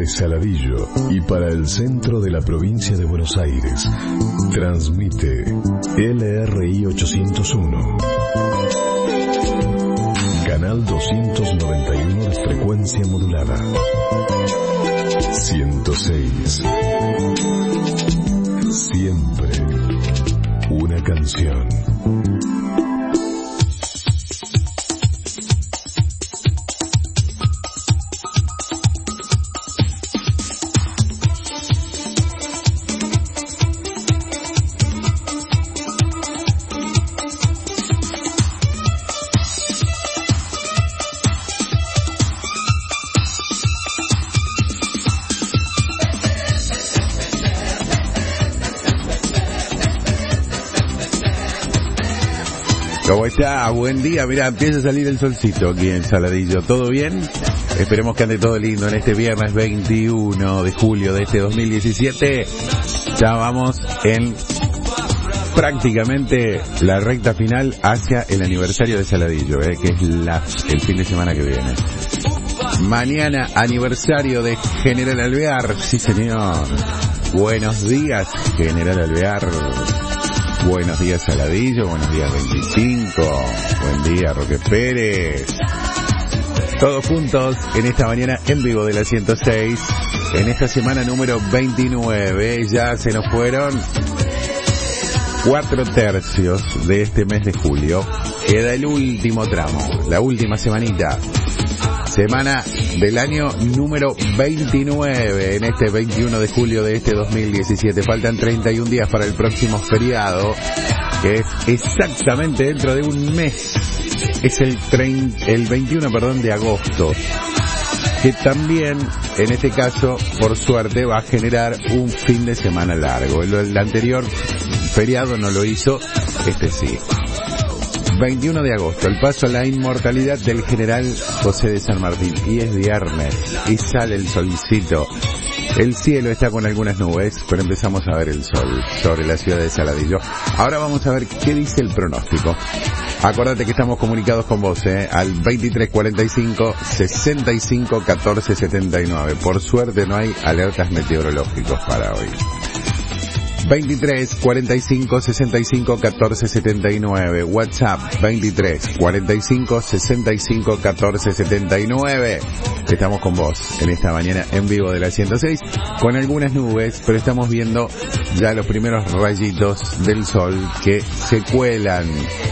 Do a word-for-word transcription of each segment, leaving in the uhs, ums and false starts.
Saladillo y para el centro de la provincia de Buenos Aires, transmite L R I ochocientos uno. Canal doscientos noventa y uno de frecuencia modulada. ciento seis. Siempre una canción. ¿Cómo está? Buen día. Mira, empieza a salir el solcito aquí en Saladillo. ¿Todo bien? Esperemos que ande todo lindo en este viernes veintiuno de julio de este dos mil diecisiete. Ya vamos en prácticamente la recta final hacia el aniversario de Saladillo, eh, que es la, el fin de semana que viene. Mañana aniversario de General Alvear. Sí, señor. Buenos días, General Alvear. Buenos días Saladillo, buenos días veinticinco, buen día Roque Pérez. Todos juntos en esta mañana en vivo de la ciento seis, en esta semana número veintinueve. Ya se nos fueron cuatro tercios de este mes de julio. Queda el último tramo, la última semanita. Semana del año número veintinueve, en este veintiuno de julio de este dos mil diecisiete. Faltan treinta y un días para el próximo feriado, que es exactamente dentro de un mes. Es el, treinta, el veintiuno, perdón, de agosto. Que también, en este caso, por suerte, va a generar un fin de semana largo. El, el anterior feriado no lo hizo, este sí. veintiuno de agosto, el paso a la inmortalidad del general José de San Martín. Y es viernes, y sale el solcito. El cielo está con algunas nubes, pero empezamos a ver el sol sobre la ciudad de Saladillo. Ahora vamos a ver qué dice el pronóstico. Acordate que estamos comunicados con vos, eh, al veintitrés cuarenta y cinco, sesenta y cinco, catorce setenta y nueve. Por suerte no hay alertas meteorológicos para hoy. veintitrés cuarenta y cinco, sesenta y cinco, catorce setenta y nueve. WhatsApp veintitrés cuarenta y cinco, sesenta y cinco, catorce setenta y nueve. Estamos con vos en esta mañana en vivo de la ciento seis, con algunas nubes, pero estamos viendo ya los primeros rayitos del sol que se cuelan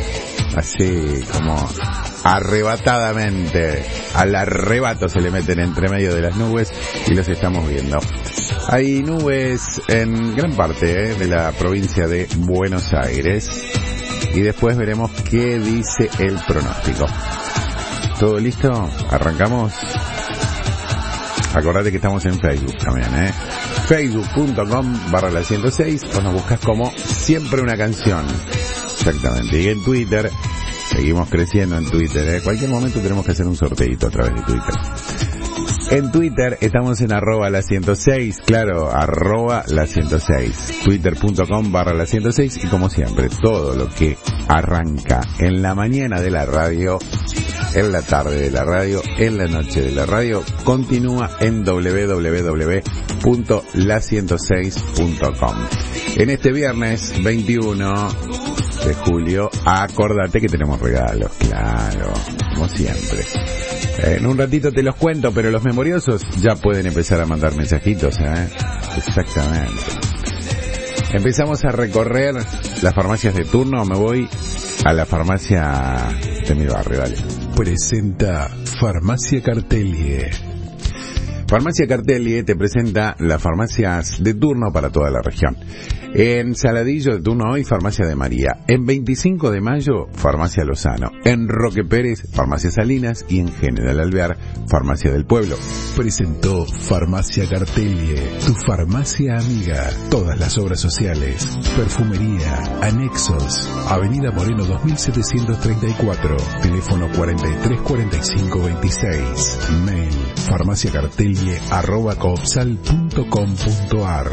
así como arrebatadamente. Al arrebato se le meten entre medio de las nubes y los estamos viendo. Hay nubes en gran parte eh, de la provincia de Buenos Aires, y después veremos qué dice el pronóstico. ¿Todo listo? ¿Arrancamos? Acordate que estamos en Facebook también, ¿eh? facebook punto com barra la ciento seis, o nos buscas como Siempre una canción. Exactamente. Y en Twitter, seguimos creciendo en Twitter, ¿eh? Cualquier momento tenemos que hacer un sorteito a través de Twitter. En Twitter estamos en arroba la ciento seis, claro, arroba la ciento seis, twitter punto com barra la ciento seis, y como siempre, todo lo que arranca en la mañana de la radio, en la tarde de la radio, en la noche de la radio, continúa en doble u doble u doble u punto la ciento seis punto com. En este viernes veintiuno de julio, acordate que tenemos regalos, claro, como siempre. En un ratito te los cuento, pero los memoriosos ya pueden empezar a mandar mensajitos, ¿eh? Exactamente. Empezamos a recorrer las farmacias de turno. Me voy a la farmacia de mi barrio, dale. Presenta Farmacia Cartelie. Farmacia Cartelie te presenta las farmacias de turno para toda la región. En Saladillo de turno hoy, Farmacia de María. En veinticinco de mayo, Farmacia Lozano. En Roque Pérez, Farmacia Salinas. Y en General Alvear, Farmacia del Pueblo. Presentó Farmacia Cartelie, tu farmacia amiga. Todas las obras sociales, perfumería, anexos. Avenida Moreno dos mil setecientos treinta y cuatro. Teléfono cuarenta y tres cuarenta y cinco veintiséis. Mail farmaciacartelie arroba coopsal punto com punto ar.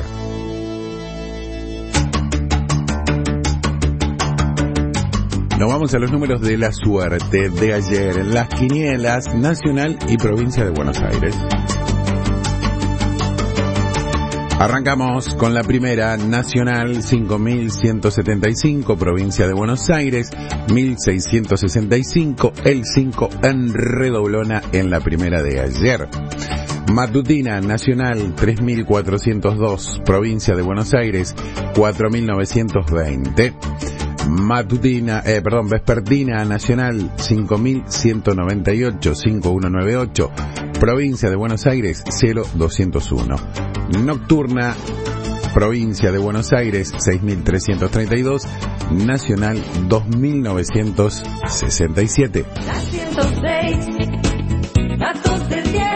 Nos vamos a los números de la suerte de ayer en las quinielas nacional y provincia de Buenos Aires. Arrancamos con la primera, Nacional cinco mil ciento setenta y cinco, provincia de Buenos Aires, mil seiscientos sesenta y cinco, el cinco en redoblona en la primera de ayer. Matutina Nacional tres mil cuatrocientos dos, provincia de Buenos Aires, cuatro mil novecientos veinte. Matutina, eh, perdón, Vespertina Nacional cinco mil ciento noventa y ocho, cinco mil ciento noventa y ocho, provincia de Buenos Aires cero doscientos uno. Nocturna, provincia de Buenos Aires seis mil trescientos treinta y dos, Nacional dos mil novecientos sesenta y siete. Datos del tiempo.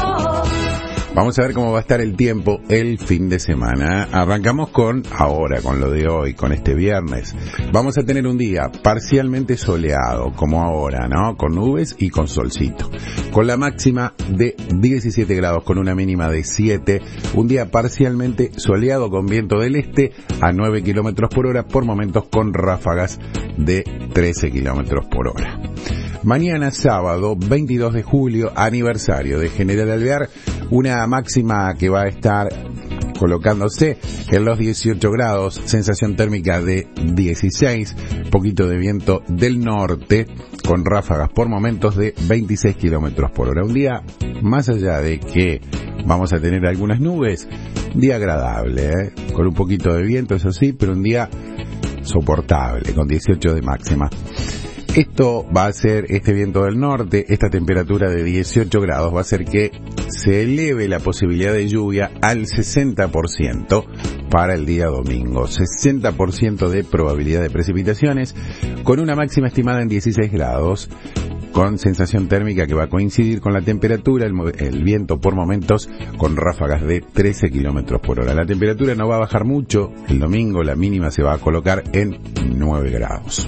Vamos a ver cómo va a estar el tiempo el fin de semana. Arrancamos con ahora, con lo de hoy, con este viernes. Vamos a tener un día parcialmente soleado, como ahora, ¿no? Con nubes y con solcito. Con la máxima de diecisiete grados, con una mínima de siete. Un día parcialmente soleado con viento del este a nueve kilómetros por hora, por momentos con ráfagas de trece kilómetros por hora. Mañana sábado, veintidós de julio, aniversario de General Alvear, una máxima que va a estar colocándose en los dieciocho grados, sensación térmica de dieciséis, poquito de viento del norte, con ráfagas por momentos de veintiséis kilómetros por hora. Un día, más allá de que vamos a tener algunas nubes, día agradable, ¿eh? Con un poquito de viento, eso sí, pero un día soportable, con dieciocho de máxima. Esto va a hacer, este viento del norte, esta temperatura de dieciocho grados, va a hacer que se eleve la posibilidad de lluvia al sesenta por ciento para el día domingo. sesenta por ciento de probabilidad de precipitaciones, con una máxima estimada en dieciséis grados, con sensación térmica que va a coincidir con la temperatura, el, el viento por momentos con ráfagas de trece kilómetros por hora. La temperatura no va a bajar mucho, el domingo la mínima se va a colocar en nueve grados.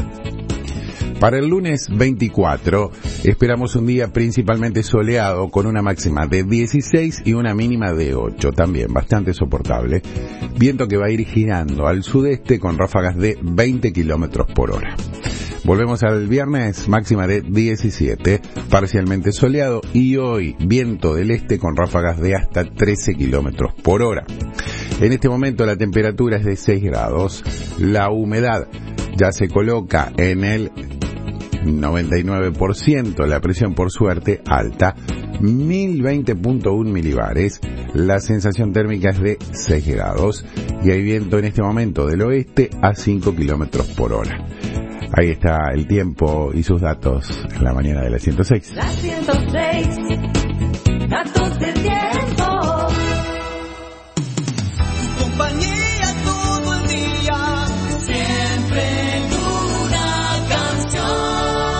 Para el lunes veinticuatro esperamos un día principalmente soleado con una máxima de dieciséis y una mínima de ocho, también bastante soportable. Viento que va a ir girando al sudeste con ráfagas de veinte kilómetros por hora. Volvemos al viernes, máxima de diecisiete, parcialmente soleado, y hoy viento del este con ráfagas de hasta trece kilómetros por hora. En este momento la temperatura es de seis grados, la humedad ya se coloca en el noventa y nueve por ciento, la presión por suerte alta, mil veinte punto uno milibares, la sensación térmica es de seis grados y hay viento en este momento del oeste a cinco kilómetros por hora. Ahí está el tiempo y sus datos en la mañana de la ciento seis. La ciento seis, datos del tiempo. Tu compañía todo el día, siempre en una canción.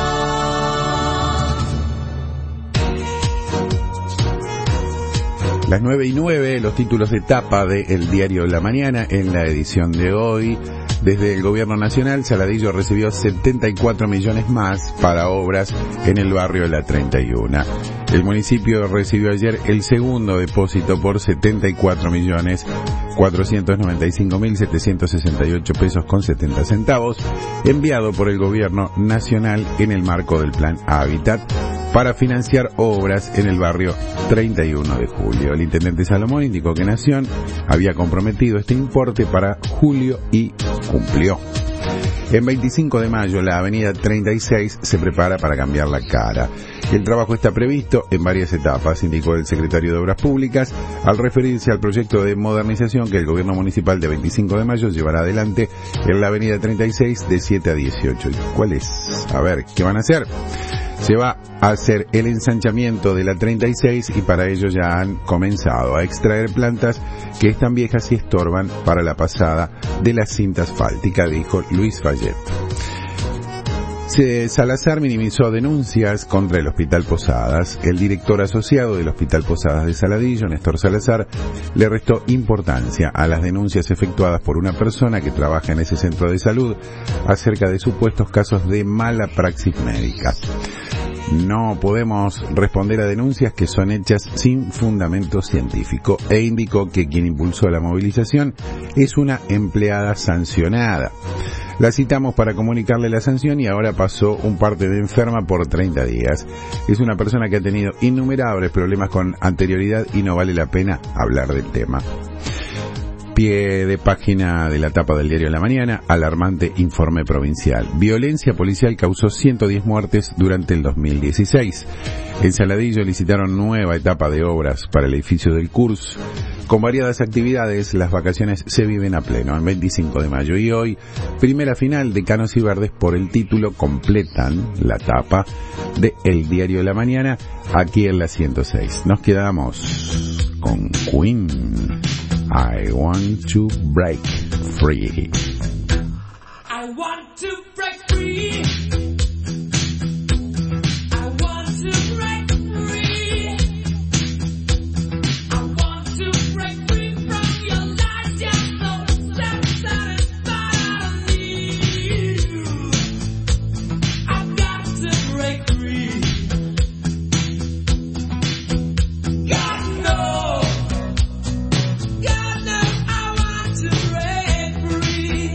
Las nueve y nueve, los títulos de tapa de El Diario La Mañana en la edición de hoy. Desde el Gobierno Nacional, Saladillo recibió setenta y cuatro millones más para obras en el barrio de la treinta y uno. El municipio recibió ayer el segundo depósito por setenta y cuatro millones cuatrocientos noventa y cinco mil setecientos sesenta y ocho pesos con setenta centavos, enviado por el Gobierno Nacional en el marco del Plan Hábitat para financiar obras en el barrio treinta y uno de julio. El intendente Salomón indicó que Nación había comprometido este importe para julio y cumplió. En veinticinco de mayo, la avenida treinta y seis se prepara para cambiar la cara. El trabajo está previsto en varias etapas, indicó el secretario de Obras Públicas, al referirse al proyecto de modernización que el gobierno municipal de veinticinco de mayo llevará adelante en la avenida treinta y seis de siete a dieciocho. ¿Cuál es? A ver, ¿qué van a hacer? Se va a hacer el ensanchamiento de la treinta y seis y para ello ya han comenzado a extraer plantas que están viejas y estorban para la pasada de la cinta asfáltica, dijo Luis Fallet. Salazar minimizó denuncias contra el Hospital Posadas. El director asociado del Hospital Posadas de Saladillo, Néstor Salazar, le restó importancia a las denuncias efectuadas por una persona que trabaja en ese centro de salud acerca de supuestos casos de mala praxis médica. No podemos responder a denuncias que son hechas sin fundamento científico, e indicó que quien impulsó la movilización es una empleada sancionada. La citamos para comunicarle la sanción y ahora pasó un parte de enferma por treinta días. Es una persona que ha tenido innumerables problemas con anterioridad y no vale la pena hablar del tema. pie de página de la tapa del diario La Mañana, alarmante informe provincial. Violencia policial causó ciento diez muertes durante el dos mil dieciséis. En Saladillo licitaron nueva etapa de obras para el edificio del C U R S. Con variadas actividades, las vacaciones se viven a pleno. El veinticinco de mayo y hoy, primera final de Canos y Verdes por el título, completan la tapa de El Diario La Mañana aquí en la ciento seis. Nos quedamos con Queen. I want to break free. I want to break free. I want to break free. I want to break free from your lies. You're so satisfied of me. I've got to break free. God knows. God knows I want to break free.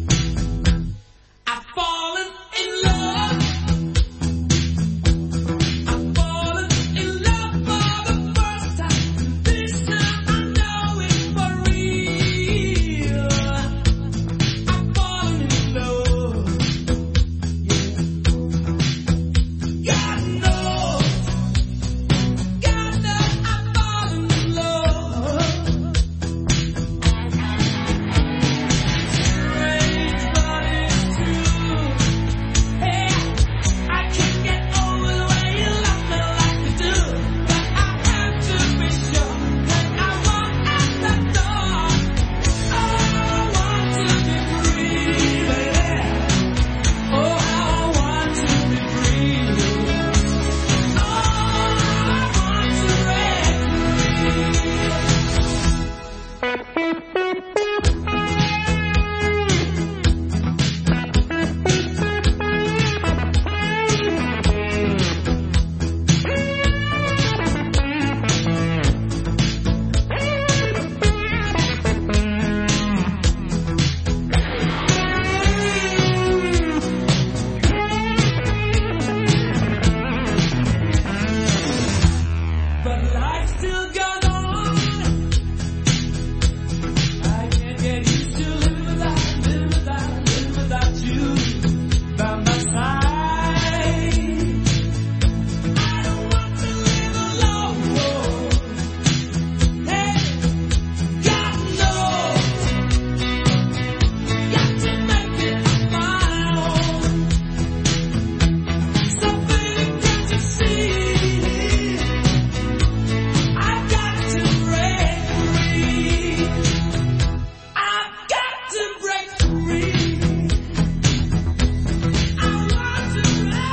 I've fallen in love. I've fallen in love for the first time. This time I know it's for real. I've fallen in love. God knows. God knows I've fallen in love. Strange, but it's true. Hey, I can't get over the way you love me like you do. But I have to be sure that I walk out the door. I want to be free, baby. Oh, I want to be free. Oh, I want to break But life still goes on. I can't get used to living without, living without, living without you by my side. I don't want to live alone. Hey, God knows. Got to make it on my own. So baby, can't you see? I've got to break free. I've got to break free. I want to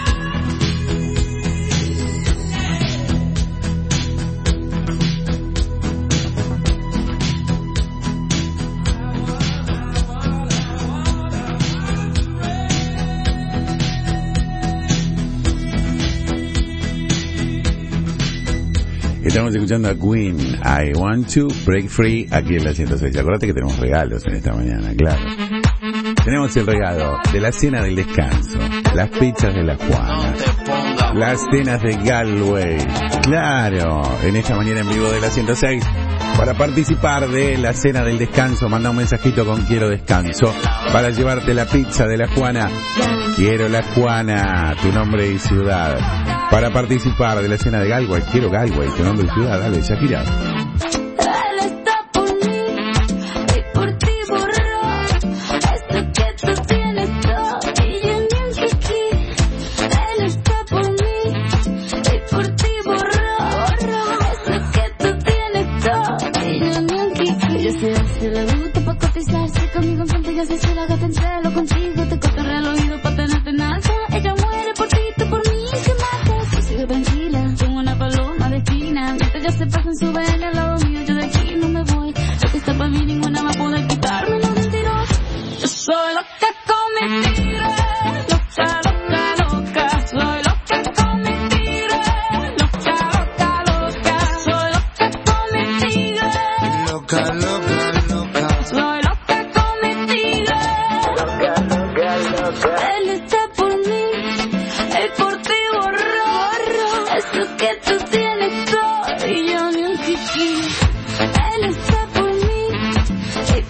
Estamos escuchando a Queen, I want to break free, aquí en la ciento seis. Acordate que tenemos regalos en esta mañana, claro. Tenemos el regalo de la cena del descanso, las pizzas de la Juana, las cenas de Galway, claro, en esta mañana en vivo de la ciento seis. Para participar de la cena del descanso, manda un mensajito con quiero descanso para llevarte la pizza de la Juana. Quiero la Juana, tu nombre y ciudad. Para participar de la cena de Galway, quiero Galway, tu nombre y ciudad. Dale, Shakira. Él está por mí y por ti borró esto que tú tienes todo y yo ni un kiki. Él está por mí y por ti borró esto que tú tienes todo y yo ni un kiki. Yo sé si le gusta pa' cotizarse conmigo en frente, ya sé si la gata en celo contigo, te cotorrea el oído pa' tenerte en alza. Ella muere por ti, tú por mí, ¿qué matas? Yo sigo tranquila, como una paloma de esquina, mientras ya se pasan su vela al lado mío, yo de aquí no me voy. Lo que está para mí ninguna va a poder quitarme los mentiroso. Yo soy loca con mi tigre, loca, loca, loca. Soy loca con mi tigre, loca, loca, loca. Soy loca con mi tigre, Loca, loca, loca. soy loca con mi tigre. Loca, loca, loca. Él está por mí, él por ti borró eso que tú tienes todo y yo ni un kiki. Él está por mí, y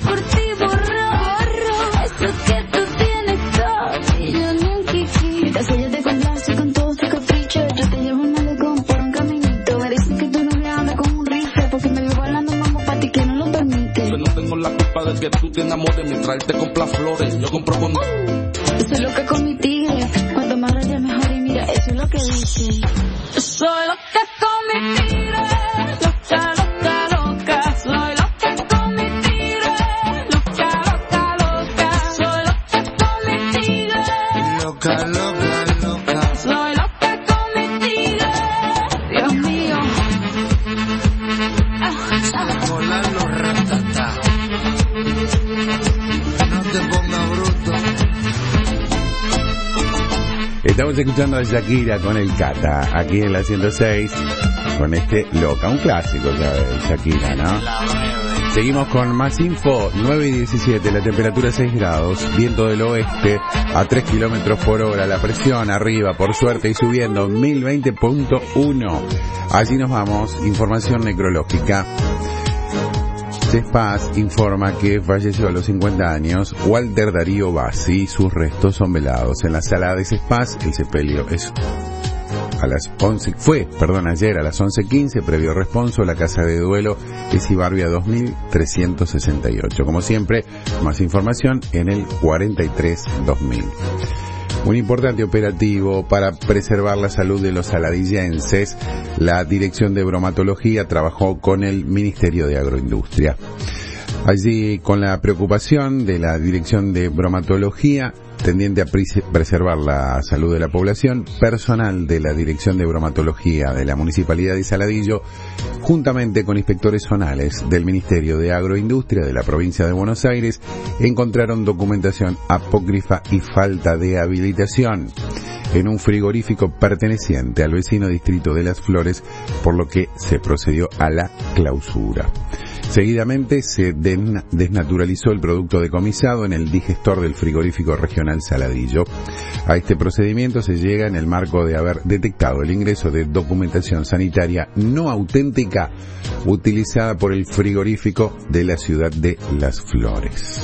para que tú te enamores, mi traerte compra flores, yo compro con... Estoy loca con mi tigre, cuanto más raya mejor y mira, eso es lo que dicen. Yo soy loca con mi tigre, loca, loca, loca. Soy loca con mi tigre, loca, loca, loca. Soy loca con mi tigre, Loca, loca, loca. soy loca con mi tigre. Dios mío. Ah, Volar los ratatá. No te pongas bruto. Estamos escuchando a Shakira con el Cata, aquí en la ciento seis, con este Loca, un clásico ya de Shakira, ¿no? La bebe. Seguimos con más info, nueve y diecisiete, la temperatura seis grados, viento del oeste a tres kilómetros por hora, la presión arriba, por suerte, y subiendo, mil veinte punto uno. Allí nos vamos, información necrológica. CESPAS informa que falleció a los cincuenta años Walter Darío Bassi. Sus restos son velados en la sala de CESPAS. El sepelio es a las once, fue, perdón, ayer a las once quince, previo responso. La casa de duelo es Ibarbia dos mil trescientos sesenta y ocho. Como siempre, más información en el cuarenta y tres dos mil. Un importante operativo para preservar la salud de los saladillenses. La Dirección de Bromatología trabajó con el Ministerio de Agroindustria. Allí, con la preocupación de la Dirección de Bromatología, tendiente a preservar la salud de la población, personal de la Dirección de Bromatología de la Municipalidad de Saladillo, juntamente con inspectores zonales del Ministerio de Agroindustria de la provincia de Buenos Aires, encontraron documentación apócrifa y falta de habilitación en un frigorífico perteneciente al vecino distrito de Las Flores, por lo que se procedió a la clausura. Seguidamente se desnaturalizó el producto decomisado en el digestor del frigorífico regional Saladillo. A este procedimiento se llega en el marco de haber detectado el ingreso de documentación sanitaria no auténtica utilizada por el frigorífico de la ciudad de Las Flores.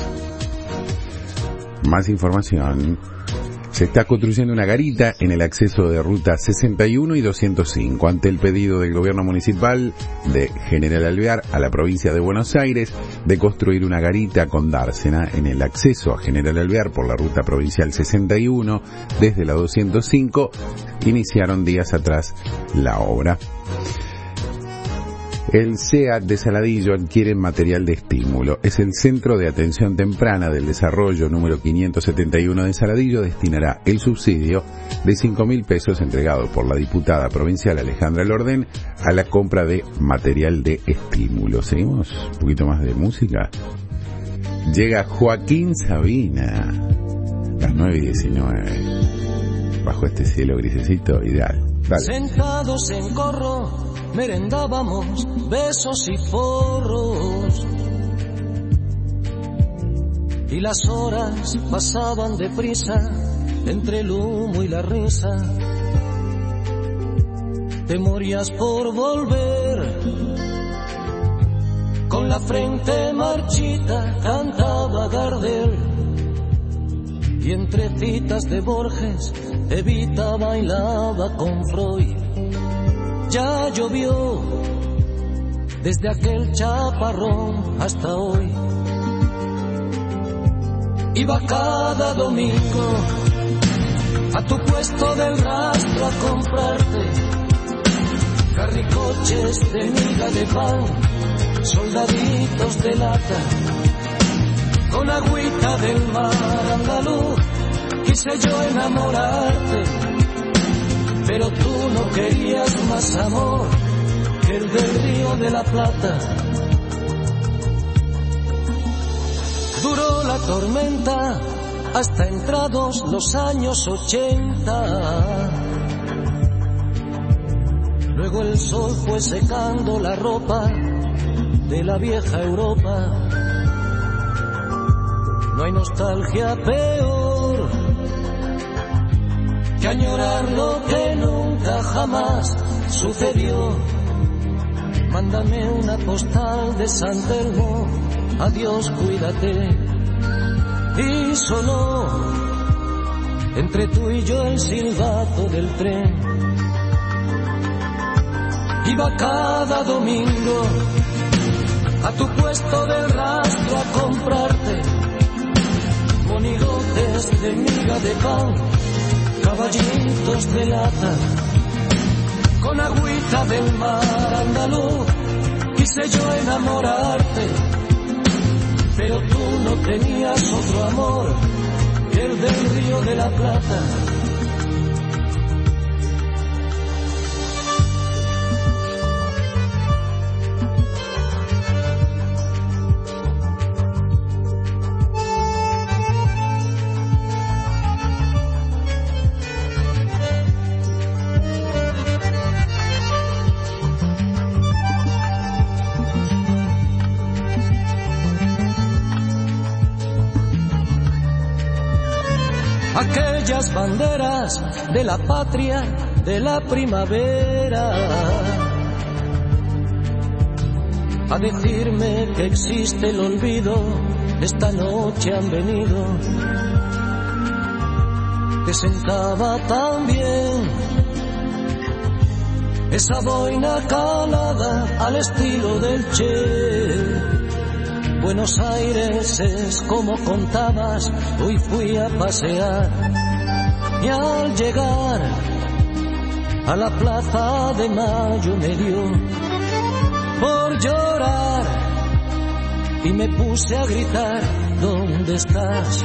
Más información. Se está construyendo una garita en el acceso de ruta sesenta y uno y doscientos cinco ante el pedido del gobierno municipal de General Alvear a la provincia de Buenos Aires de construir una garita con dársena en el acceso a General Alvear por la ruta provincial sesenta y uno desde la doscientos cinco. Iniciaron días atrás la obra. El C E A de Saladillo adquiere material de estímulo. Es el Centro de Atención Temprana del Desarrollo número quinientos setenta y uno de Saladillo. Destinará el subsidio de cinco mil pesos entregado por la diputada provincial Alejandra Lordén a la compra de material de estímulo. Seguimos un poquito más de música. Llega Joaquín Sabina, las nueve y diecinueve, bajo este cielo grisecito ideal. Dale. Sentados en corro, merendábamos besos y porros. Y las horas pasaban deprisa entre el humo y la risa. Te morías por volver. Con la frente marchita cantaba Gardel. Y entre citas de Borges, Evita bailaba con Freud. Ya llovió desde aquel chaparrón hasta hoy. Iba cada domingo a tu puesto del rastro a comprarte carricoches de miga de pan, soldaditos de lata, con agüita del mar andaluz. Quise yo enamorarte, pero tú no querías más amor que el del Río de la Plata. Duró la tormenta hasta entrados los años ochenta. Luego el sol fue secando la ropa de la vieja Europa. No hay nostalgia peor que añorar lo que nunca jamás sucedió. Mándame una postal de San Telmo, adiós, cuídate. Y sonó entre tú y yo el silbato del tren. Iba cada domingo a tu puesto del rastro a comprar de pan, caballitos de lata, con agüita del mar andaluz, quise yo enamorarte, pero tú no tenías otro amor que el del Río de la Plata. Aquellas banderas de la patria, de la primavera, a decirme que existe el olvido, esta noche han venido. Te sentaba tan bien esa boina calada al estilo del Che. Buenos Aires es como contabas, hoy fui a pasear y al llegar a la Plaza de Mayo me dio por llorar y me puse a gritar, ¿dónde estás?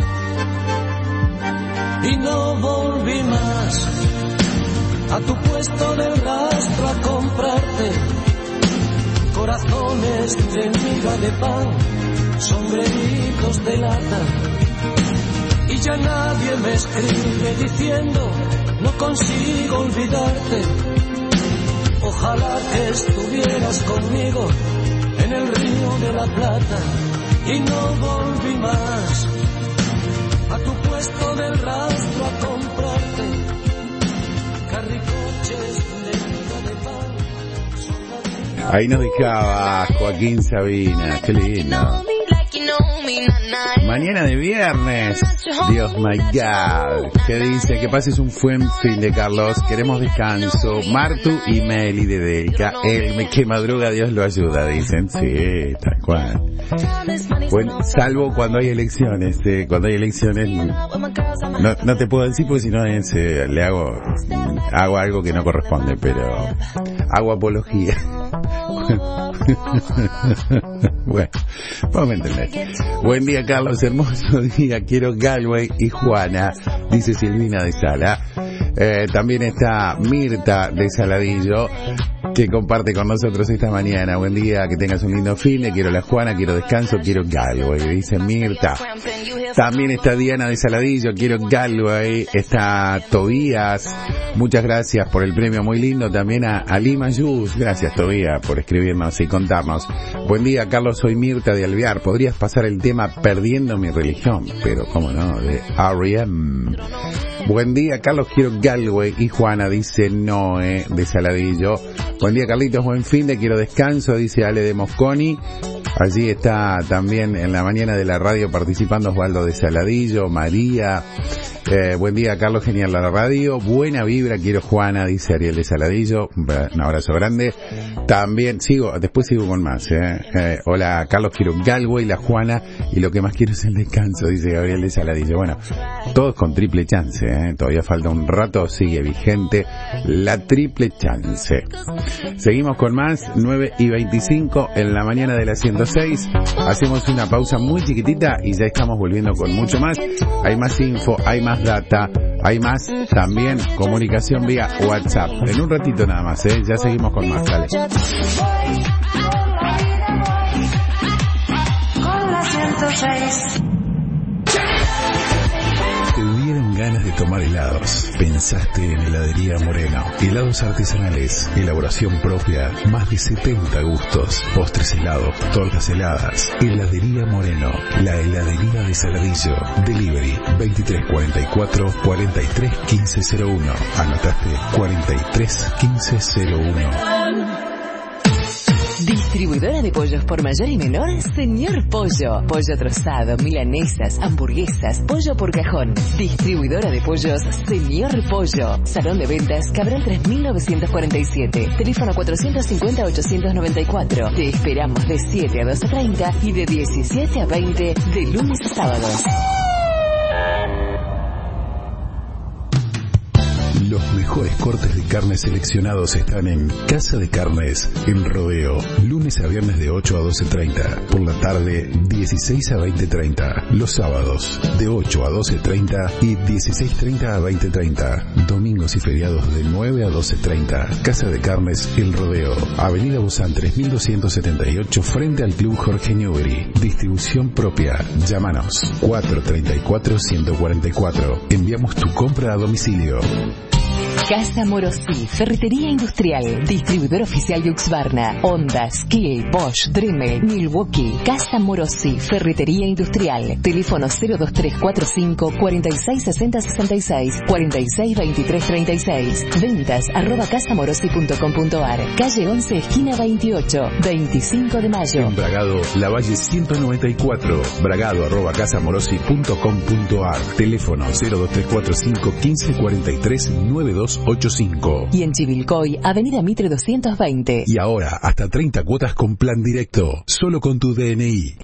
Y no volví más a tu puesto del rastro a comprarte corazones de miga de pan, sombreritos de lata. Y ya nadie me escribe diciendo, no consigo olvidarte. Ojalá que estuvieras conmigo en el Río de la Plata. Y no volví más a tu puesto del rastro a comprarte carricoches de miga de pan. Ahí nos dejaba Joaquín Sabina, qué lindo. Mañana de viernes, Dios my God, ¿qué dice? Que pases un buen fin de Carlos, queremos descanso. Martu y Meli de Delca, el que madruga Dios lo ayuda, dicen. Sí, tal cual. Bueno, salvo cuando hay elecciones, eh, cuando hay elecciones no, no te puedo decir porque si no es, eh, le hago, hago algo que no corresponde, pero hago apología. Bueno, vamos a entender. Buen día Carlos, hermoso día, quiero Galway y Juana, dice Silvina de Sala. Eh, también está Mirta de Saladillo, que comparte con nosotros esta mañana. Buen día, que tengas un lindo fin de, quiero la Juana, quiero descanso, quiero Galway, dice Mirta. También está Diana de Saladillo, quiero Galway. Está Tobías, muchas gracias por el premio, muy lindo. También a, a Lima Yus, gracias Tobías por escribirnos y contarnos. Buen día Carlos, soy Mirta de Alvear, podrías pasar el tema Perdiendo mi religión, pero cómo no, de R E M. Buen día Carlos, quiero Galway y Juana, dice Noé de Saladillo. Buen día Carlitos, buen fin de, quiero descanso, dice Ale de Mosconi. Allí está también en la mañana de la radio participando Osvaldo de Saladillo, María. Eh, buen día Carlos, genial la radio. Buena vibra, quiero Juana, dice Ariel de Saladillo. Un abrazo grande. También sigo, después sigo con más. Eh. Eh, hola Carlos, quiero Galway, la Juana, y lo que más quiero es el descanso, dice Gabriel de Saladillo. Bueno, todos con triple chance. Eh. Todavía falta un rato, sigue vigente la triple chance. Seguimos con más, nueve y veinticinco en la mañana de la ciento seis. Hacemos una pausa muy chiquitita y ya estamos volviendo con mucho más. Hay más info, hay más data, hay más también comunicación vía WhatsApp. En un ratito nada más, ¿eh? Ya seguimos con más, dale. Con la ciento seis. Te dieron ganas de tomar helados. Pensaste en Heladería Moreno. Helados artesanales, elaboración propia, más de setenta gustos, postres helados, tortas heladas. Heladería Moreno, la heladería de Saladillo. Delivery veintitrés cuarenta y cuatro, cuarenta y tres quince cero uno. Anotaste cuarenta y tres quince cero uno. Distribuidora de pollos por mayor y menor, Señor Pollo. Pollo trozado, milanesas, hamburguesas, pollo por cajón. Distribuidora de pollos, Señor Pollo. Salón de ventas, Cabral tres mil novecientos cuarenta y siete. Teléfono cuatrocientos cincuenta, ochocientos noventa y cuatro. Te esperamos de siete a doce treinta y de diecisiete a veinte de lunes a sábados. Los mejores cortes de carne seleccionados están en Casa de Carnes, El Rodeo. Lunes a viernes de ocho a doce treinta. Por la tarde, dieciséis a veinte treinta. Los sábados, de ocho a doce treinta y dieciséis treinta a veinte treinta. Domingos y feriados de nueve a doce treinta. Casa de Carnes, El Rodeo. Avenida Buzán tres mil doscientos setenta y ocho, frente al Club Jorge Newbery. Distribución propia. Llámanos cuatro treinta y cuatro, ciento cuarenta y cuatro. Enviamos tu compra a domicilio. Casa Morosi, Ferretería Industrial, distribuidor oficial de Husqvarna, Honda, Skill, Bosch, Dremel, Milwaukee. Casa Morosi, Ferretería Industrial, teléfono cero dos tres cuatro cinco, cuarenta y seis sesenta sesenta y seis, cuarenta y seis veintitrés treinta y seis, ventas arroba casamorosi punto com punto ar, calle once, esquina veintiocho, veinticinco de mayo. En Bragado, La Valle ciento noventa y cuatro, bragado arroba casamorosi punto com punto ar, teléfono cero dos tres cuatro cinco, quince cuarenta y tres, noventa y dos ochenta y cinco. Y en Chivilcoy, Avenida Mitre doscientos veinte. Y ahora, hasta treinta cuotas con plan directo, solo con tu D N I.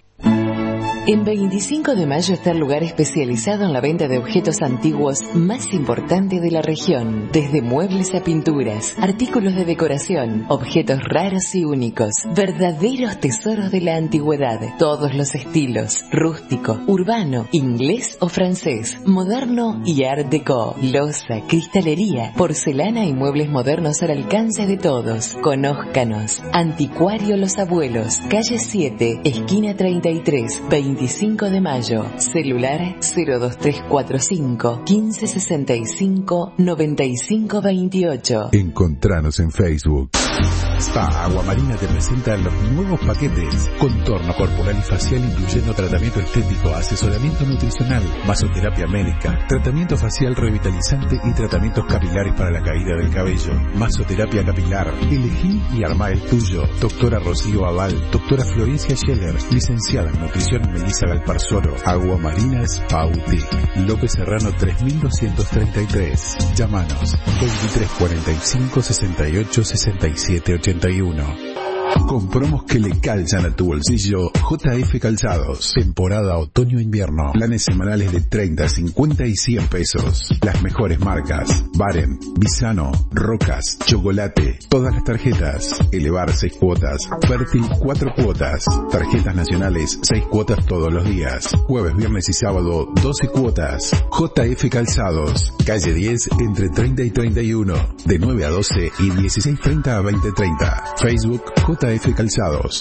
En veinticinco de mayo está el lugar especializado en la venta de objetos antiguos más importante de la región. Desde muebles a pinturas, artículos de decoración, objetos raros y únicos. Verdaderos tesoros de la antigüedad. Todos los estilos. Rústico, urbano, inglés o francés. Moderno y art déco. Loza, cristalería, porcelana y muebles modernos al alcance de todos. Conózcanos. Anticuario Los Abuelos. Calle siete, esquina treinta y tres, veinticinco de mayo. Celular cero dos tres cuatro cinco, quince sesenta y cinco, noventa y cinco veintiocho. Encontranos en Facebook. Spa Agua Marina te presenta los nuevos paquetes. Contorno corporal y facial incluyendo tratamiento estético, asesoramiento nutricional, masoterapia médica, tratamiento facial revitalizante y tratamientos capilares para la caída del cabello. Masoterapia capilar. Elegí y armá el tuyo. Doctora Rocío Aval, doctora Florencia Scheller, licenciada en nutrición Melissa Galparzoro. Agua Marina Spa Boutique. López Serrano tres mil doscientos treinta y tres. Llámanos veintitrés cuarenta y cinco, sesenta y ocho, sesenta y siete ochenta y uno. Con promos que le calzan a tu bolsillo, J F Calzados. Temporada otoño-invierno. Planes semanales de treinta, cincuenta y cien pesos. Las mejores marcas. Baren, Bisano, Rocas, Chocolate. Todas las tarjetas. Elevar seis cuotas. Fértil cuatro cuotas. Tarjetas nacionales seis cuotas todos los días. Jueves, viernes y sábado doce cuotas. J F Calzados. Calle diez entre treinta y treinta y uno. De nueve a doce y dieciséis treinta a veinte treinta. Facebook J F Calzados.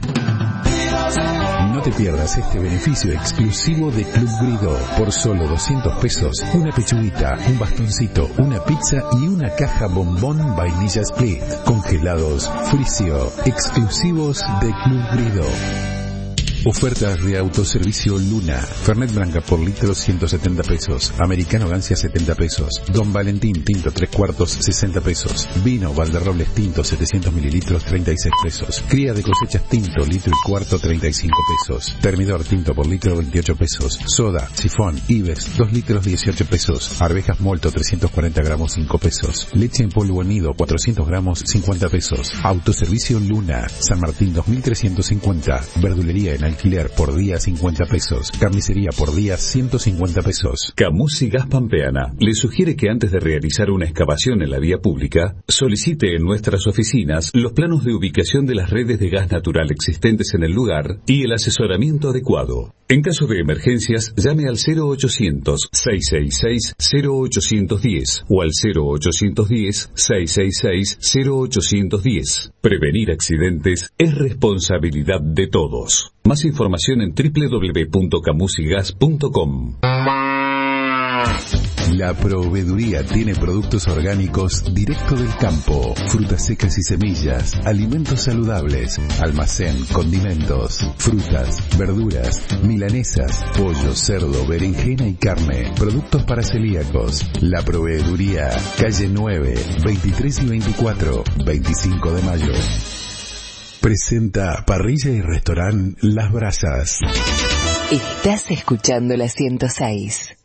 No te pierdas este beneficio exclusivo de Club Grido. Por solo doscientos pesos, una pechuguita, un bastoncito, una pizza y una caja bombón vainilla split. Congelados Fricio, exclusivos de Club Grido. Ofertas de autoservicio Luna. Fernet Branca por litro ciento setenta pesos. Americano Gancia setenta pesos. Don Valentín Tinto tres cuartos sesenta pesos. Vino Valderrobles Tinto setecientos mililitros treinta y seis pesos. Cría de cosechas Tinto litro y cuarto treinta y cinco pesos. Termidor Tinto por litro veintiocho pesos. Soda, Sifón, Ibex dos litros dieciocho pesos. Arvejas Molto trescientos cuarenta gramos cinco pesos. Leche en polvo nido cuatrocientos gramos cincuenta pesos. Autoservicio Luna. San Martín dos mil trescientos cincuenta. Verdulería en alquiler por día cincuenta pesos. Carnicería por día ciento cincuenta pesos. Camusi Gas Pampeana le sugiere que antes de realizar una excavación en la vía pública, solicite en nuestras oficinas los planos de ubicación de las redes de gas natural existentes en el lugar y el asesoramiento adecuado. En caso de emergencias, llame al cero ochocientos, seiscientos sesenta y seis, cero ochocientos diez o al cero ochocientos diez, seiscientos sesenta y seis, cero ochocientos diez. Prevenir accidentes es responsabilidad de todos. Más información en doble u doble u doble u punto camusigas punto com. La proveeduría tiene productos orgánicos directo del campo, frutas secas y semillas, alimentos saludables, almacén, condimentos, frutas, verduras, milanesas, pollo, cerdo, berenjena y carne, productos para celíacos. La proveeduría, calle nueve, veintitrés y veinticuatro, veinticinco de mayo. Presenta Parrilla y Restaurant Las Brasas. Estás escuchando la ciento seis.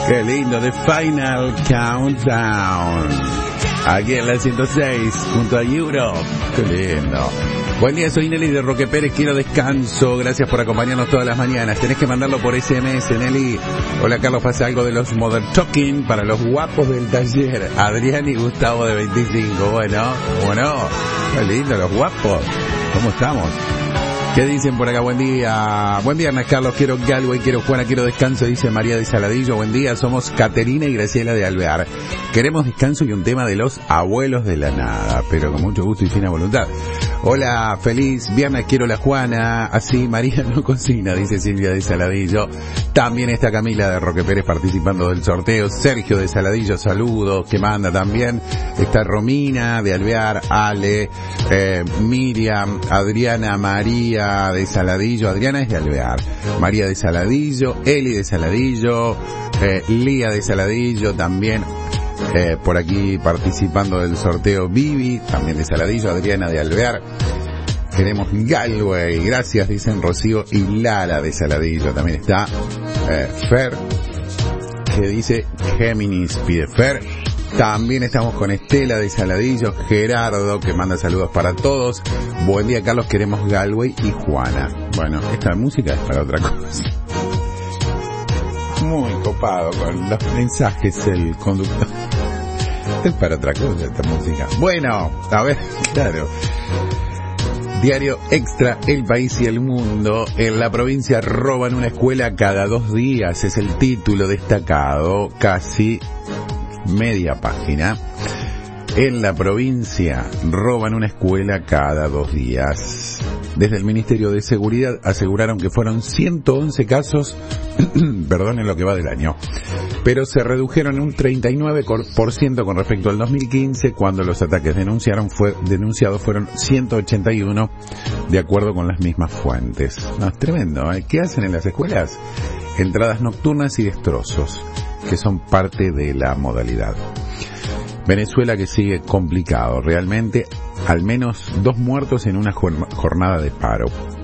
Qué lindo, The Final Countdown. Aquí en la ciento seis, junto a Europe. Qué lindo. Buen día, soy Nelly de Roque Pérez, quiero descanso. Gracias por acompañarnos todas las mañanas. Tenés que mandarlo por S M S, Nelly. Hola, Carlos, pasa algo de los Modern Talking para los guapos del taller. Adrián y Gustavo de veinticinco. Bueno, bueno. Qué lindo, los guapos. ¿Cómo estamos? ¿Qué dicen por acá? Buen día. Buen viernes, Carlos. Quiero Galway, quiero Juana, quiero descanso, dice María de Saladillo. Buen día, somos Caterina y Graciela de Alvear. Queremos descanso y un tema de los abuelos de la nada, pero con mucho gusto y fina voluntad. Hola, feliz viernes, quiero la Juana. Así María no cocina, dice Silvia de Saladillo. También está Camila de Roque Pérez participando del sorteo. Sergio de Saladillo, saludos, que manda también. Está Romina de Alvear, Ale, eh, Miriam, Adriana, María de Saladillo. Adriana es de Alvear. María de Saladillo, Eli de Saladillo, eh, Lía de Saladillo también. Eh, por aquí participando del sorteo Vivi, también de Saladillo, Adriana de Alvear. Queremos Galway, gracias, dicen Rocío y Lara de Saladillo. También está eh, Fer, que dice Géminis, pide Fer. También estamos con Estela de Saladillo, Gerardo, que manda saludos para todos. Buen día, Carlos, queremos Galway y Juana. Bueno, esta música es para otra cosa. Muy copado con los mensajes el conductor. Es para otra cosa esta música. Bueno, a ver, claro. Diario Extra, El País y el Mundo. En la provincia roban una escuela cada dos días. Es el título destacado, casi media página. En la provincia roban una escuela cada dos días. Desde el Ministerio de Seguridad aseguraron que fueron ciento once casos, perdón, en lo que va del año, pero se redujeron un treinta y nueve por ciento con respecto al dos mil quince, cuando los ataques denunciaron fue, denunciados fueron ciento ochenta y uno, de acuerdo con las mismas fuentes. No, es tremendo, ¿eh? ¿Qué hacen en las escuelas? Entradas nocturnas y destrozos, que son parte de la modalidad. Venezuela, que sigue complicado, realmente, al menos dos muertos en una jornada de paro.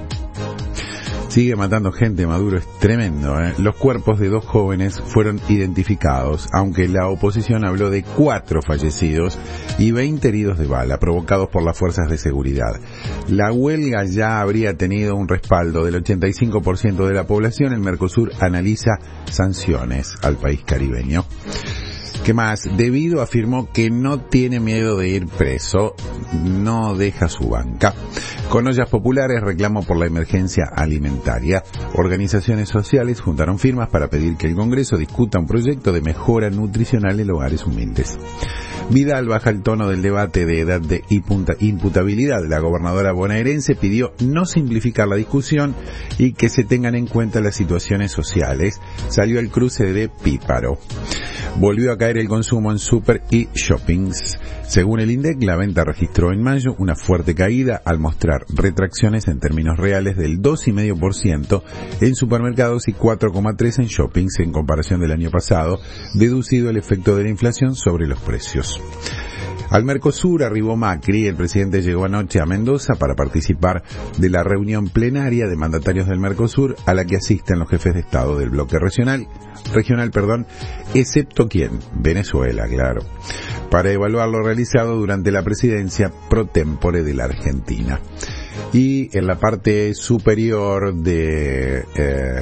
Sigue matando gente, Maduro, es tremendo, ¿eh? Los cuerpos de dos jóvenes fueron identificados, aunque la oposición habló de cuatro fallecidos y veinte heridos de bala, provocados por las fuerzas de seguridad. La huelga ya habría tenido un respaldo del ochenta y cinco por ciento de la población. El Mercosur analiza sanciones al país caribeño. ¿Qué más? Debido afirmó que no tiene miedo de ir preso, no deja su banca. Con ollas populares, reclamo por la emergencia alimentaria. Organizaciones sociales juntaron firmas para pedir que el Congreso discuta un proyecto de mejora nutricional en hogares humildes. Vidal baja el tono del debate de edad de imputabilidad. La gobernadora bonaerense pidió no simplificar la discusión y que se tengan en cuenta las situaciones sociales. Salió el cruce de Píparo. Volvió a caer el consumo en super y shoppings. Según el INDEC, la venta registró en mayo una fuerte caída al mostrar retracciones en términos reales del dos coma cinco por ciento en supermercados y cuatro coma tres por ciento en shoppings en comparación del año pasado, deducido el efecto de la inflación sobre los precios. Al Mercosur arribó Macri. El presidente llegó anoche a Mendoza para participar de la reunión plenaria de mandatarios del Mercosur, a la que asisten los jefes de Estado del bloque regional, regional, perdón, excepto quién, Venezuela, claro, para evaluar lo realizado durante la presidencia pro tempore de la Argentina. Y en la parte superior de eh,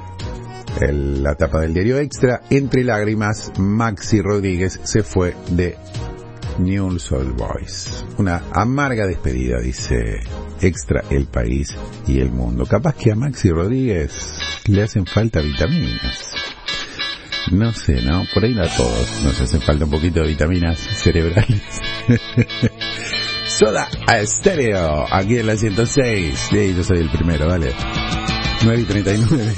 el, la tapa del diario Extra, entre lágrimas, Maxi Rodríguez se fue de Newell's Old Boys. Una amarga despedida, dice Extra, El País y El Mundo. Capaz que a Maxi Rodríguez le hacen falta vitaminas. No sé, ¿no? Por ahí no a todos nos hace falta un poquito de vitaminas cerebrales. Soda a Estéreo, aquí en la ciento seis. Sí, yo soy el primero, dale. nueve y treinta y nueve.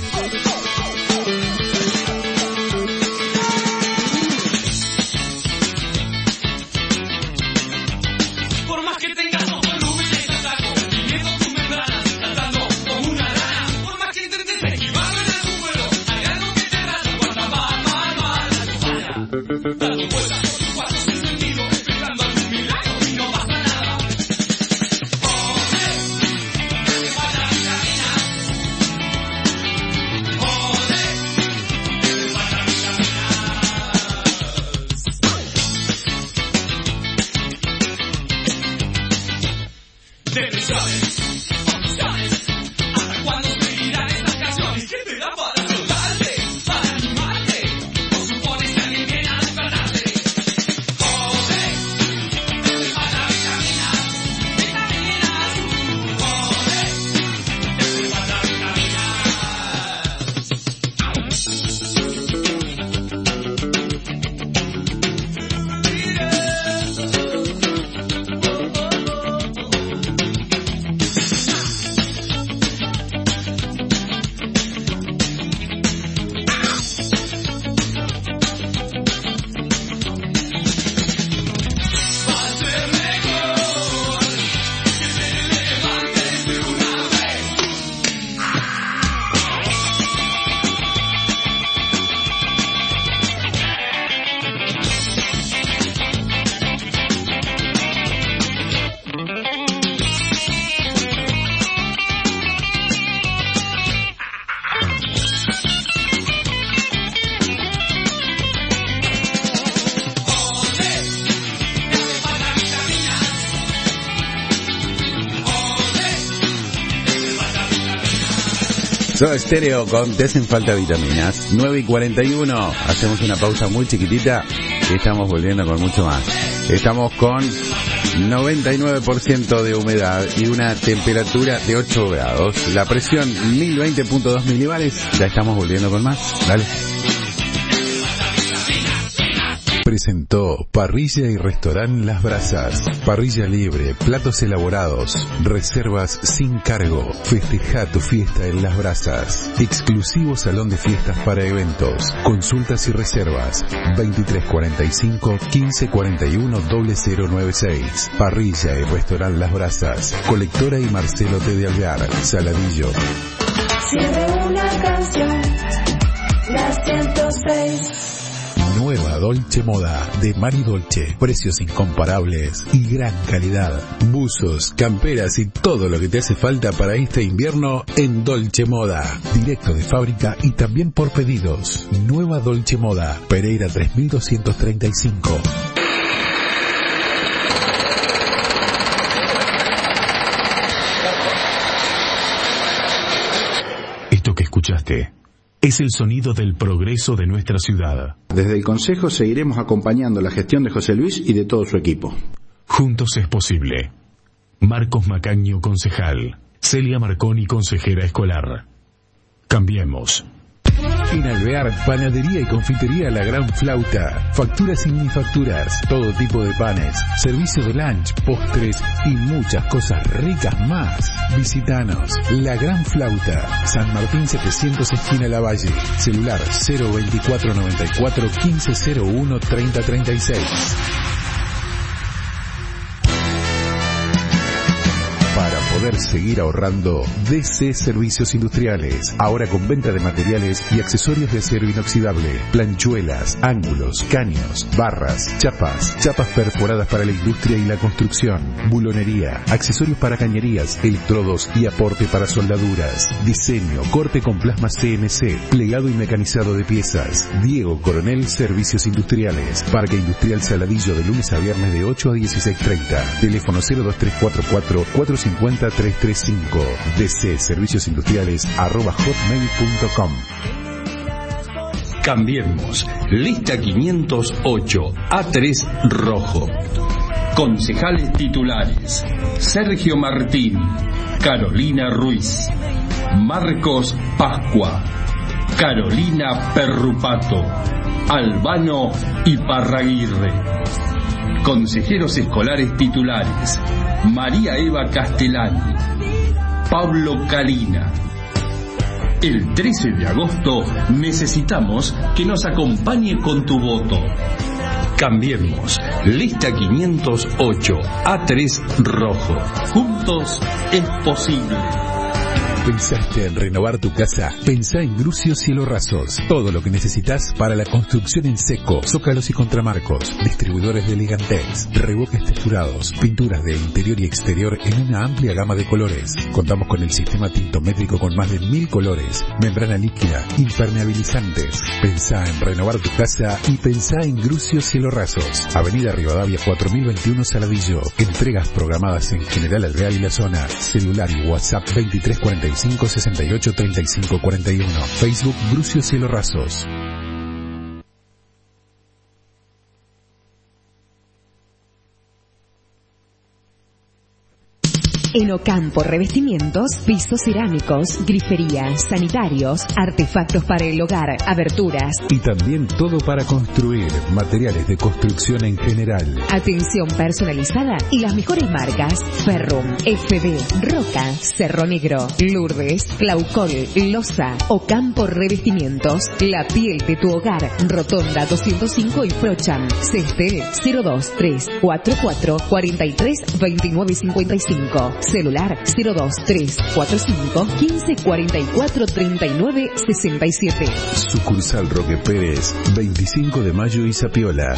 de misiones, opciones. ¿Hasta cuándo seguirán estas canciones? ¿Qué te da para soltarte, para animarte? ¿O supones que alguien viene a despertarte? Joder, te falta vitaminas, vitaminas. Joder, te falta vitaminas. Soda Stereo con Te hacen falta vitaminas. nueve y cuarenta y uno. Hacemos una pausa muy chiquitita y estamos volviendo con mucho más. Estamos con noventa y nueve por ciento de humedad y una temperatura de ocho grados. La presión mil veinte punto dos milibares. Ya estamos volviendo con más. Dale. Presentó Parrilla y Restaurant Las Brasas. Parrilla libre, platos elaborados, reservas sin cargo. Festeja tu fiesta en Las Brasas. Exclusivo salón de fiestas para eventos. Consultas y reservas veintitrés cuarenta y cinco, quince cuarenta y uno, cero cero nueve seis. Parrilla y Restaurant Las Brasas. Colectora y Marcelo T. de Alvear, Saladillo. Siempre una canción, la ciento seis. Nueva Dolce Moda de Mari Dolce. Precios incomparables y gran calidad. Buzos, camperas y todo lo que te hace falta para este invierno en Dolce Moda. Directo de fábrica y también por pedidos. Nueva Dolce Moda, Pereira tres mil doscientos treinta y cinco. Esto que escuchaste es el sonido del progreso de nuestra ciudad. Desde el Consejo seguiremos acompañando la gestión de José Luis y de todo su equipo. Juntos es posible. Marcos Macaño, concejal. Celia Marconi, consejera escolar. Cambiemos. En Alvear, panadería y confitería La Gran Flauta. Facturas y minifacturas, todo tipo de panes, servicio de lunch, postres y muchas cosas ricas más. Visítanos. La Gran Flauta, San Martín setecientos, esquina Lavalle. Celular cero veinticuatro noventa y cuatro, quince cero uno, treinta treinta y seis. Para poder seguir ahorrando, D C Servicios Industriales. Ahora con venta de materiales y accesorios de acero inoxidable. Planchuelas, ángulos, caños, barras, chapas, chapas perforadas para la industria y la construcción. Bulonería, accesorios para cañerías, electrodos y aporte para soldaduras. Diseño, corte con plasma C N C, plegado y mecanizado de piezas. Diego Coronel Servicios Industriales. Parque Industrial Saladillo, de lunes a viernes de ocho a dieciséis treinta. Teléfono cero dos tres cuatro cuatro, cuatro cinco cero, tres tres cinco. D C Servicios Industriales arroba hotmail punto com. Cambiemos. Lista quinientos ocho, A tres rojo. Concejales titulares: Sergio Martín, Carolina Ruiz, Marcos Pascua, Carolina Perrupato, Albano Iparraguirre. Consejeros escolares titulares: María Eva Castellani, Pablo Carina. El trece de agosto necesitamos que nos acompañe con tu voto. Cambiemos. Lista quinientos ocho, A tres rojo. Juntos es posible. ¿Pensaste en renovar tu casa? Pensá en Grucio Cielo Rasos. Todo lo que necesitas para la construcción en seco, zócalos y contramarcos, distribuidores de Ligantex, revoques texturados, pinturas de interior y exterior en una amplia gama de colores. Contamos con el sistema tintométrico con más de mil colores, membrana líquida, impermeabilizantes. Pensá en renovar tu casa y pensá en Grucio Cielo Rasos. Avenida Rivadavia cuatro mil veintiuno Saladillo. Entregas programadas en General Alvear y la zona. Celular y WhatsApp veintitrés cuarenta y cinco sesenta y ocho treinta y cinco cuarenta y uno. Facebook Grucio Cielo Rasos. En Ocampo Revestimientos, pisos cerámicos, griferías, sanitarios, artefactos para el hogar, aberturas. Y también todo para construir, materiales de construcción en general. Atención personalizada y las mejores marcas: Ferrum, F B, Roca, Cerro Negro, Lourdes, Claucol, Loza. Ocampo Revestimientos, la piel de tu hogar. Rotonda doscientos cinco y Frocham. Cestel cero dos tres cuatro cuatro cuatro tres dos nueve cinco cinco. Celular cero dos tres cuatro cinco uno cinco cuatro cuatro tres nueve seis siete. Sucursal Roque Pérez, veinticinco de mayo y Zapiola.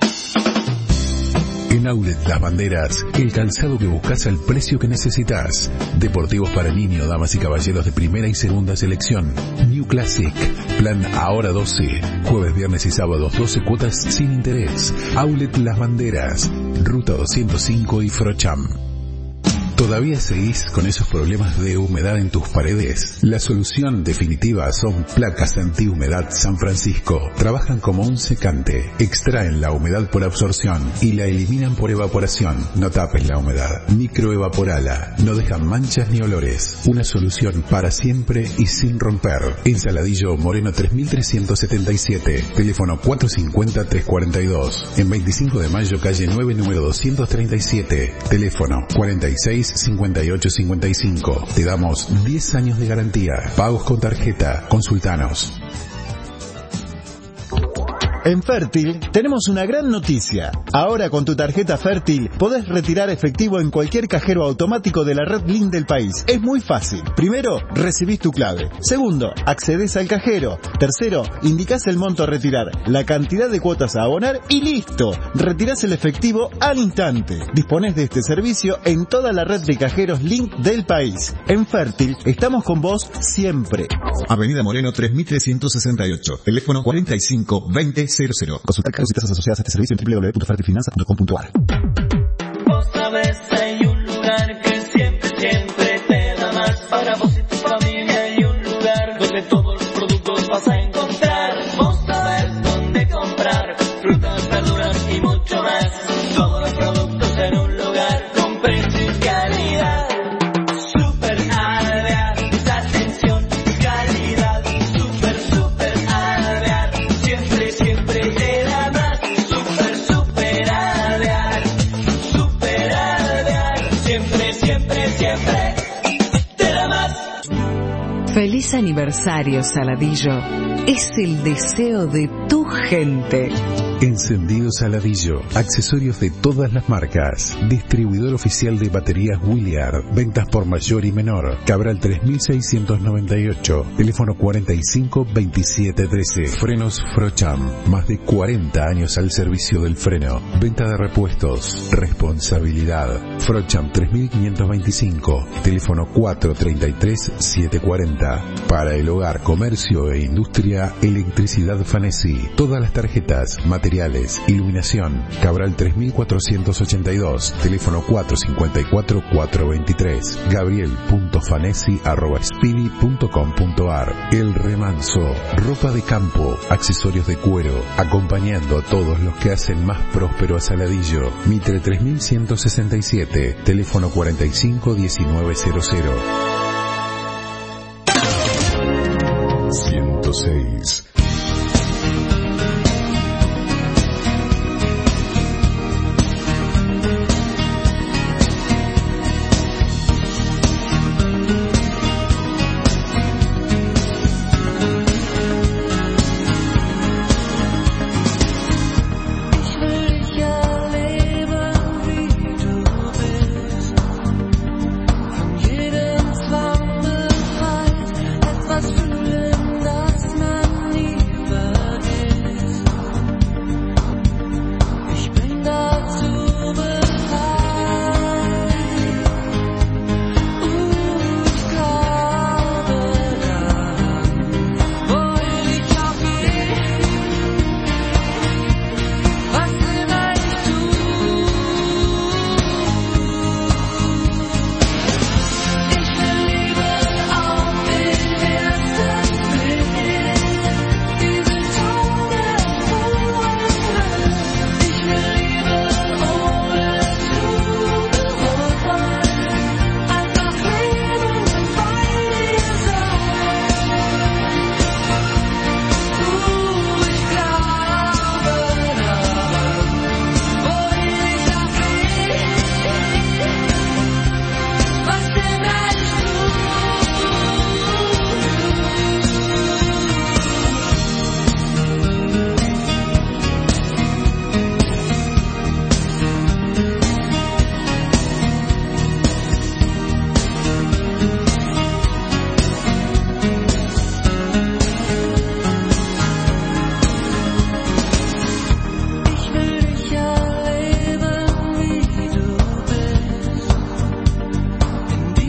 En Outlet Las Banderas, el calzado que buscas al precio que necesitas. Deportivos para niños, damas y caballeros de primera y segunda selección. New Classic. Plan ahora doce. Jueves, viernes y sábados doce cuotas sin interés. Outlet Las Banderas. Ruta doscientos cinco y Frocham. ¿Todavía seguís con esos problemas de humedad en tus paredes? La solución definitiva son placas antihumedad San Francisco. Trabajan como un secante. Extraen la humedad por absorción y la eliminan por evaporación. No tapes la humedad. Microevaporala. No dejan manchas ni olores. Una solución para siempre y sin romper. En Saladillo, Moreno tres mil trescientos setenta y siete. Teléfono cuatro cinco cero tres cuatro dos. En veinticinco de mayo, calle nueve, número doscientos treinta y siete. Teléfono cuarenta y seis cincuenta y ocho cincuenta y cinco. Te damos diez años de garantía. Pagos con tarjeta. Consultanos. En Fértil tenemos una gran noticia. Ahora con tu tarjeta Fértil podés retirar efectivo en cualquier cajero automático de la red Link del país. Es muy fácil. Primero, recibís tu clave. Segundo, accedés al cajero. Tercero, indicás el monto a retirar, la cantidad de cuotas a abonar y listo. Retirás el efectivo al instante. Disponés de este servicio en toda la red de cajeros Link del país. En Fértil estamos con vos siempre. Avenida Moreno tres mil trescientos sesenta y ocho. Teléfono cuarenta y cinco veinte cero cero. Consultar cargos y tasas asociadas a este servicio en doble u doble u doble u punto fertilfinanza punto com punto a r. Vos sabés, hay un lugar que siempre, siempre te da más. Para vos y tu familia hay un lugar donde todos los productos vas a encontrar. Vos sabés dónde comprar frutas, verduras y mucho más. Todos los productos en un lugar con precio y calidad. Super Alvear, atención y calidad. Super, super Alvear, siempre, siempre te da más. Super, super Alvear, super Alvear, siempre, siempre, siempre te da más. Feliz aniversario, Saladillo. Es el deseo de tu gente. Encendido Saladillo. Accesorios de todas las marcas. Distribuidor oficial de baterías Williard. Ventas por mayor y menor. Cabral tres mil seiscientos noventa y ocho. Teléfono cuarenta y cinco veintisiete trece. Frenos Frocham. Más de cuarenta años al servicio del freno. Venta de repuestos. Responsabilidad. Frocham tres mil quinientos veinticinco. Teléfono cuatro treinta y tres setecientos cuarenta. Para el hogar, comercio e industria, electricidad Fanesi. Todas las tarjetas, materiales, iluminación. Cabral tres mil cuatrocientos ochenta y dos. Teléfono cuatro cincuenta y cuatro cuatrocientos veintitrés. gabriel punto fanesi arroba speedy punto com punto a r. El Remanso. Ropa de campo, accesorios de cuero. Acompañando a todos los que hacen más próspero a Saladillo. Mitre tres mil ciento sesenta y siete. Teléfono cuarenta y cinco diecinueve cero cero. ciento seis. Von jedem Zwang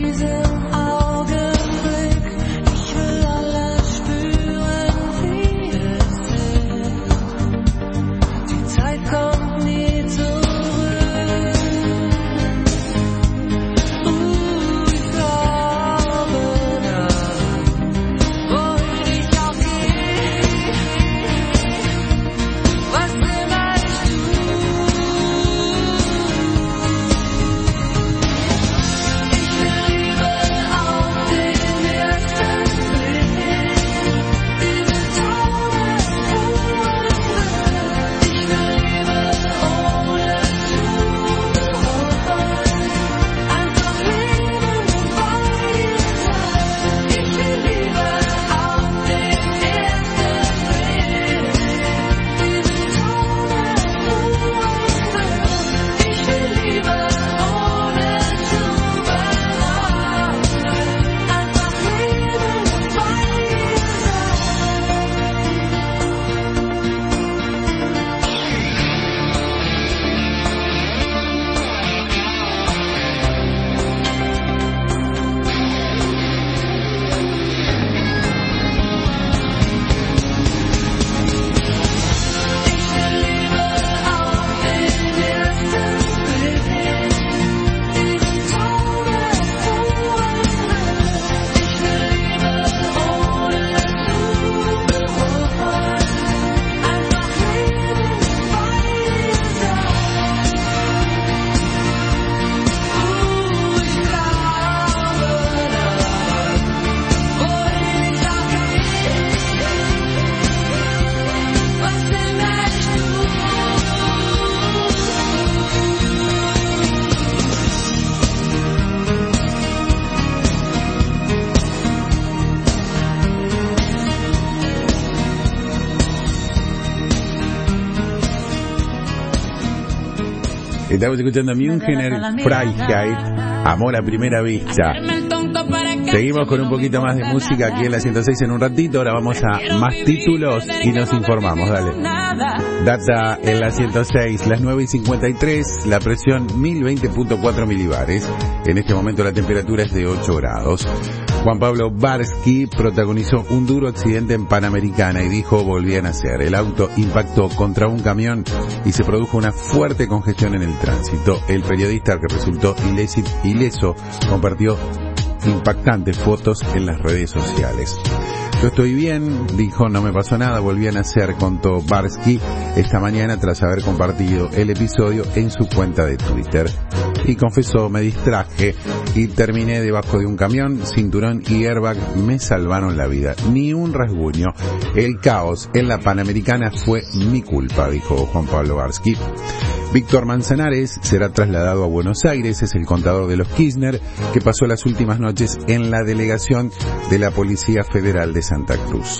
diesem Augenblick. Ich will alles spüren, wie es ist. Die Zeit kommt nie zurück. Uh, ich glaube daran, wohin ich auch gehe, was immer ich tue. Ich will Liebe auf den ersten Blick, diesen Zauberfunken. Ich will Liebe ohne Zurück, einfach leben und bei dir sein. Ich will Liebe auf den ersten Blick, diesen Zauberfunken. Ich will Liebe ohne Zurück, einfach leben und bei dir Estamos escuchando Münchener Freiheit, Amor a primera vista. Seguimos con un poquito más de música aquí en la ciento seis en un ratito. Ahora vamos a más títulos y nos informamos. Dale. Data en la ciento seis, las nueve y cincuenta y tres, la presión mil veinte punto cuatro milibares. En este momento la temperatura es de ocho grados. Juan Pablo Barsky protagonizó un duro accidente en Panamericana y dijo volví a nacer. El auto impactó contra un camión y se produjo una fuerte congestión en el tránsito. El periodista, que resultó ileso, ileso compartió impactantes fotos en las redes sociales. Yo estoy bien, dijo, no me pasó nada, volví a nacer, contó Barsky esta mañana tras haber compartido el episodio en su cuenta de Twitter. Y confesó, me distraje y terminé debajo de un camión, cinturón y airbag me salvaron la vida. Ni un rasguño. El caos en la Panamericana fue mi culpa, dijo Juan Pablo Barsky. Víctor Manzanares será trasladado a Buenos Aires, es el contador de los Kirchner, que pasó las últimas noches en la delegación de la Policía Federal de Santa Cruz.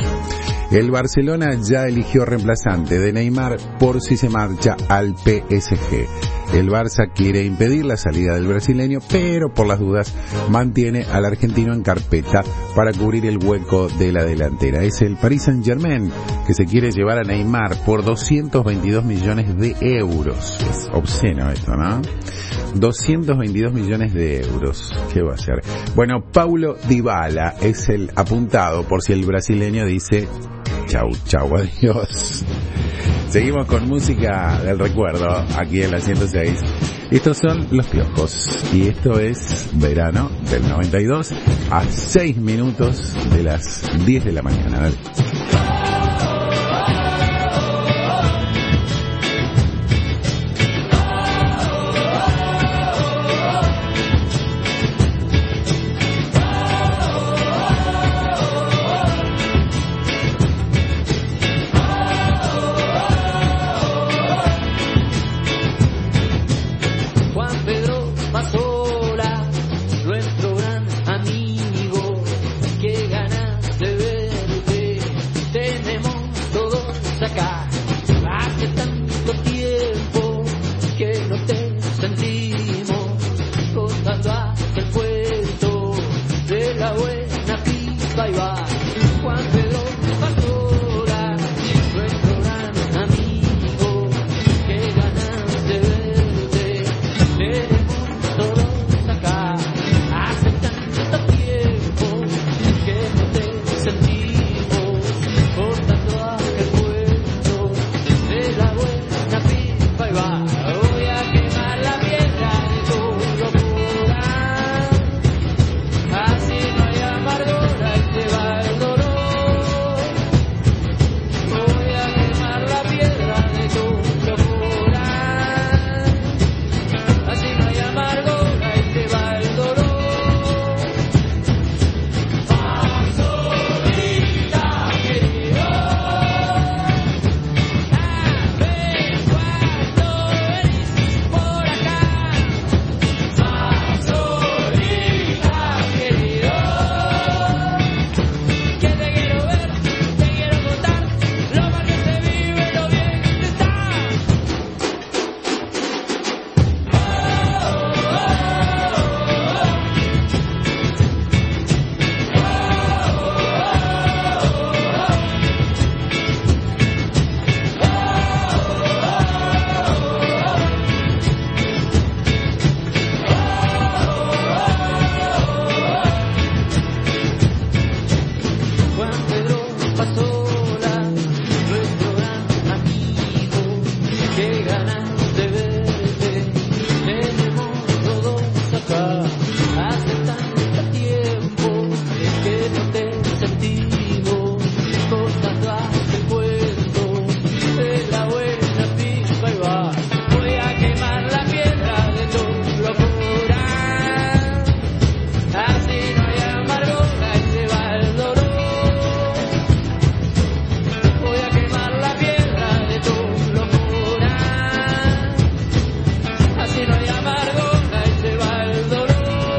El Barcelona ya eligió reemplazante de Neymar por si se marcha al P S G. El Barça quiere impedir la salida del brasileño, pero por las dudas mantiene al argentino en carpeta para cubrir el hueco de la delantera. Es el Paris Saint-Germain que se quiere llevar a Neymar por doscientos veintidós millones de euros. Es obsceno esto, ¿no? doscientos veintidós millones de euros. ¿Qué va a hacer? Bueno, Paulo Dybala es el apuntado por si el brasileño dice chau, chau, adiós. Seguimos con música del recuerdo aquí en la ciento seis. Estos son Los Piojos y esto es verano del noventa y dos a seis minutos de las diez de la mañana. Dale. Nuestro gran amigo, qué ganas de verte. Hace tanto tiempo que no te he sentido, contando el cuento de la buena pipa y va. Voy a quemar la piedra de tu locura, así no hay amargura y se va el dolor. Voy a quemar la piedra de tu locura, así no hay amargura y se va el dolor.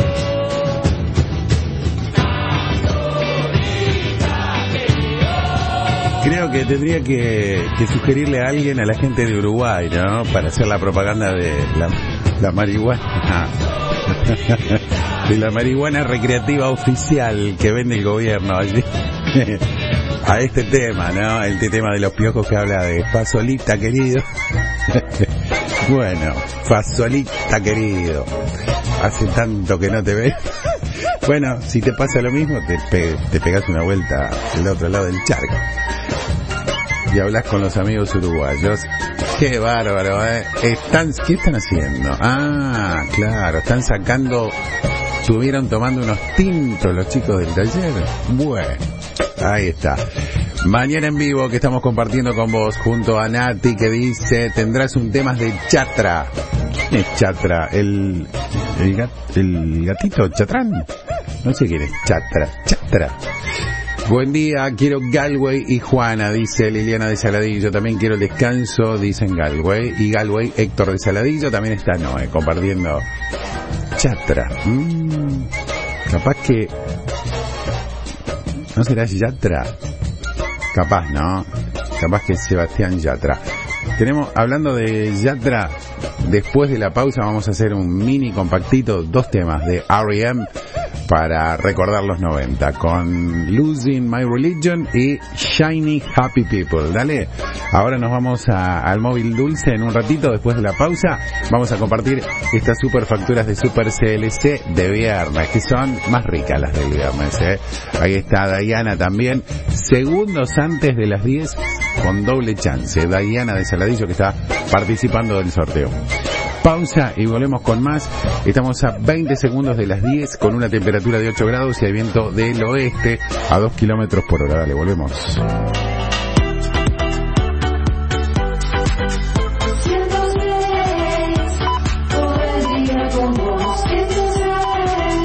Creo que tendría que, que sugerirle a alguien, a la gente de Uruguay, ¿no? Para hacer la propaganda de la, la marihuana. De la marihuana recreativa oficial que vende el gobierno allí. A este tema, ¿no? El tema de los piojos que habla de Fasolita querido. Bueno, Fasolita querido. Hace tanto que no te veo. Bueno, si te pasa lo mismo, te, pe- te pegas una vuelta del otro lado del charco. Y hablas con los amigos uruguayos. Qué bárbaro, ¿eh? Están, ¿qué están haciendo? Ah, claro, están sacando, estuvieron tomando unos tintos los chicos del taller. Bueno, ahí está. Mañana en vivo que estamos compartiendo con vos junto a Nati que dice, tendrás un tema de Chatra. ¿Quién es Chatra? ¿El, el, gat, el gatito Chatrán? No sé quién es Chatra. Chatra. Buen día, quiero Galway y Juana, dice Liliana de Saladillo. También quiero el descanso, dicen Galway. Y Galway, Héctor de Saladillo. También está Noé compartiendo Chatra. Mm, capaz que... ¿No será Yatra? Capaz, ¿no? Capaz que Sebastián Yatra. Tenemos, hablando de Yatra, después de la pausa vamos a hacer un mini compactito, dos temas de R E M para recordar los noventa, con Losing My Religion y Shiny Happy People. Dale, ahora nos vamos a, al móvil dulce en un ratito, después de la pausa vamos a compartir estas super facturas de Super C L C de viernes, que son más ricas las del viernes, ¿eh? Ahí está Diana también, segundos antes de las diez, con doble chance. Diana de Saladillo que está participando del sorteo. Pausa y volvemos con más. Estamos a veinte segundos de las diez con una temperatura de ocho grados y hay viento del oeste a dos kilómetros por hora. Dale, volvemos.